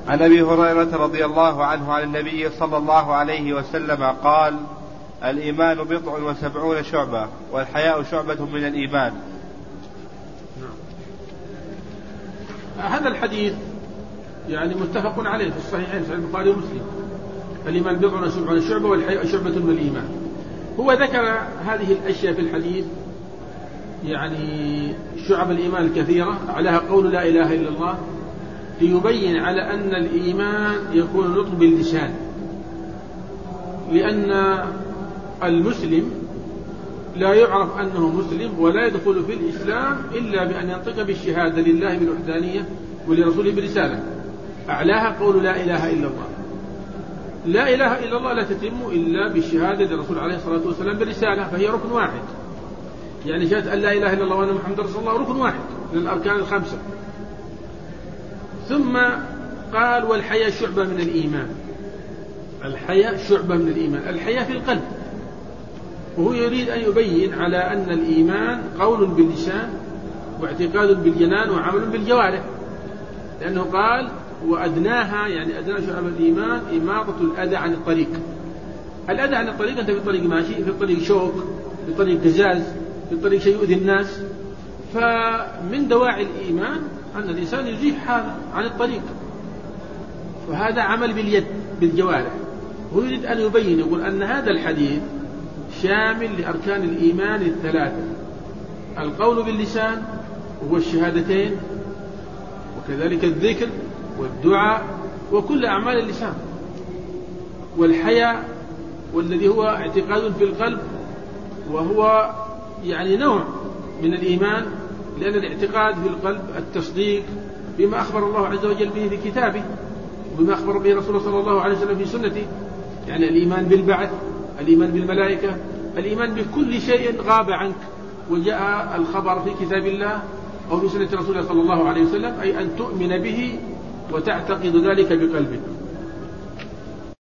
عن أبي هريرة رضي الله عنه عن النبي صلى الله عليه وسلم قال: الإيمان 70 شعبة والحياء شعبة من الإيمان. هذا الحديث يعني متفق عليه في الصحيحين في البخاري ومسلم. الإيمان 70 شعبة والحياء شعبة من الإيمان. هو ذكر هذه الأشياء في الحديث، يعني شعب الإيمان الكثيرة عليها قول لا إله إلا الله، ليبين على أن الإيمان يكون نطق باللسان، لأن المسلم لا يعرف أنه مسلم ولا يدخل في الإسلام إلا بأن ينطق بالشهادة لله بالوحدانية ولرسوله برسالة، أعلاها قول لا إله إلا الله. لا إله إلا الله لا تتم إلا بالشهادة للرسول عليه الصلاة والسلام بالرسالة، فهي ركن واحد. يعني شهادة أن لا إله إلا الله وأن محمد رسول الله ركن واحد من الأركان الخمسة. ثم قال: والحياء شعبة من الإيمان. الحياء شعبة من الإيمان، الحياء في القلب. وهو يريد أن يبين على أن الإيمان قول باللسان واعتقاد بالجنان وعمل بالجوارح، لأنه قال: وأدناها، يعني أدنى شعب الإيمان إماطة الأذى عن الطريق. الأذى عن الطريق، أنت في الطريق ماشي، في الطريق شوك، في الطريق قزاز، في الطريق شيء يؤذي الناس، فمن دواعي الإيمان أن الإنسان يزيح هذا عن الطريق، فهذا عمل باليد بالجوارح. هو يريد أن يبين، يقول أن هذا الحديث شامل لأركان الإيمان الثلاثة: القول باللسان وهو الشهادتين، وكذلك الذكر والدعاء وكل أعمال اللسان، والحياء والذي هو اعتقاد في القلب، وهو يعني نوع من الإيمان، لأن الاعتقاد في القلب التصديق بما أخبر الله عز وجل به في كتابه وبما أخبر به رسوله صلى الله عليه وسلم في سنته، يعني الإيمان بالبعث، الإيمان بالملائكة، الإيمان بكل شيء غاب عنك وجاء الخبر في كتاب الله أو في سنة رسوله صلى الله عليه وسلم، أي أن تؤمن به وتعتقد ذلك بقلبك.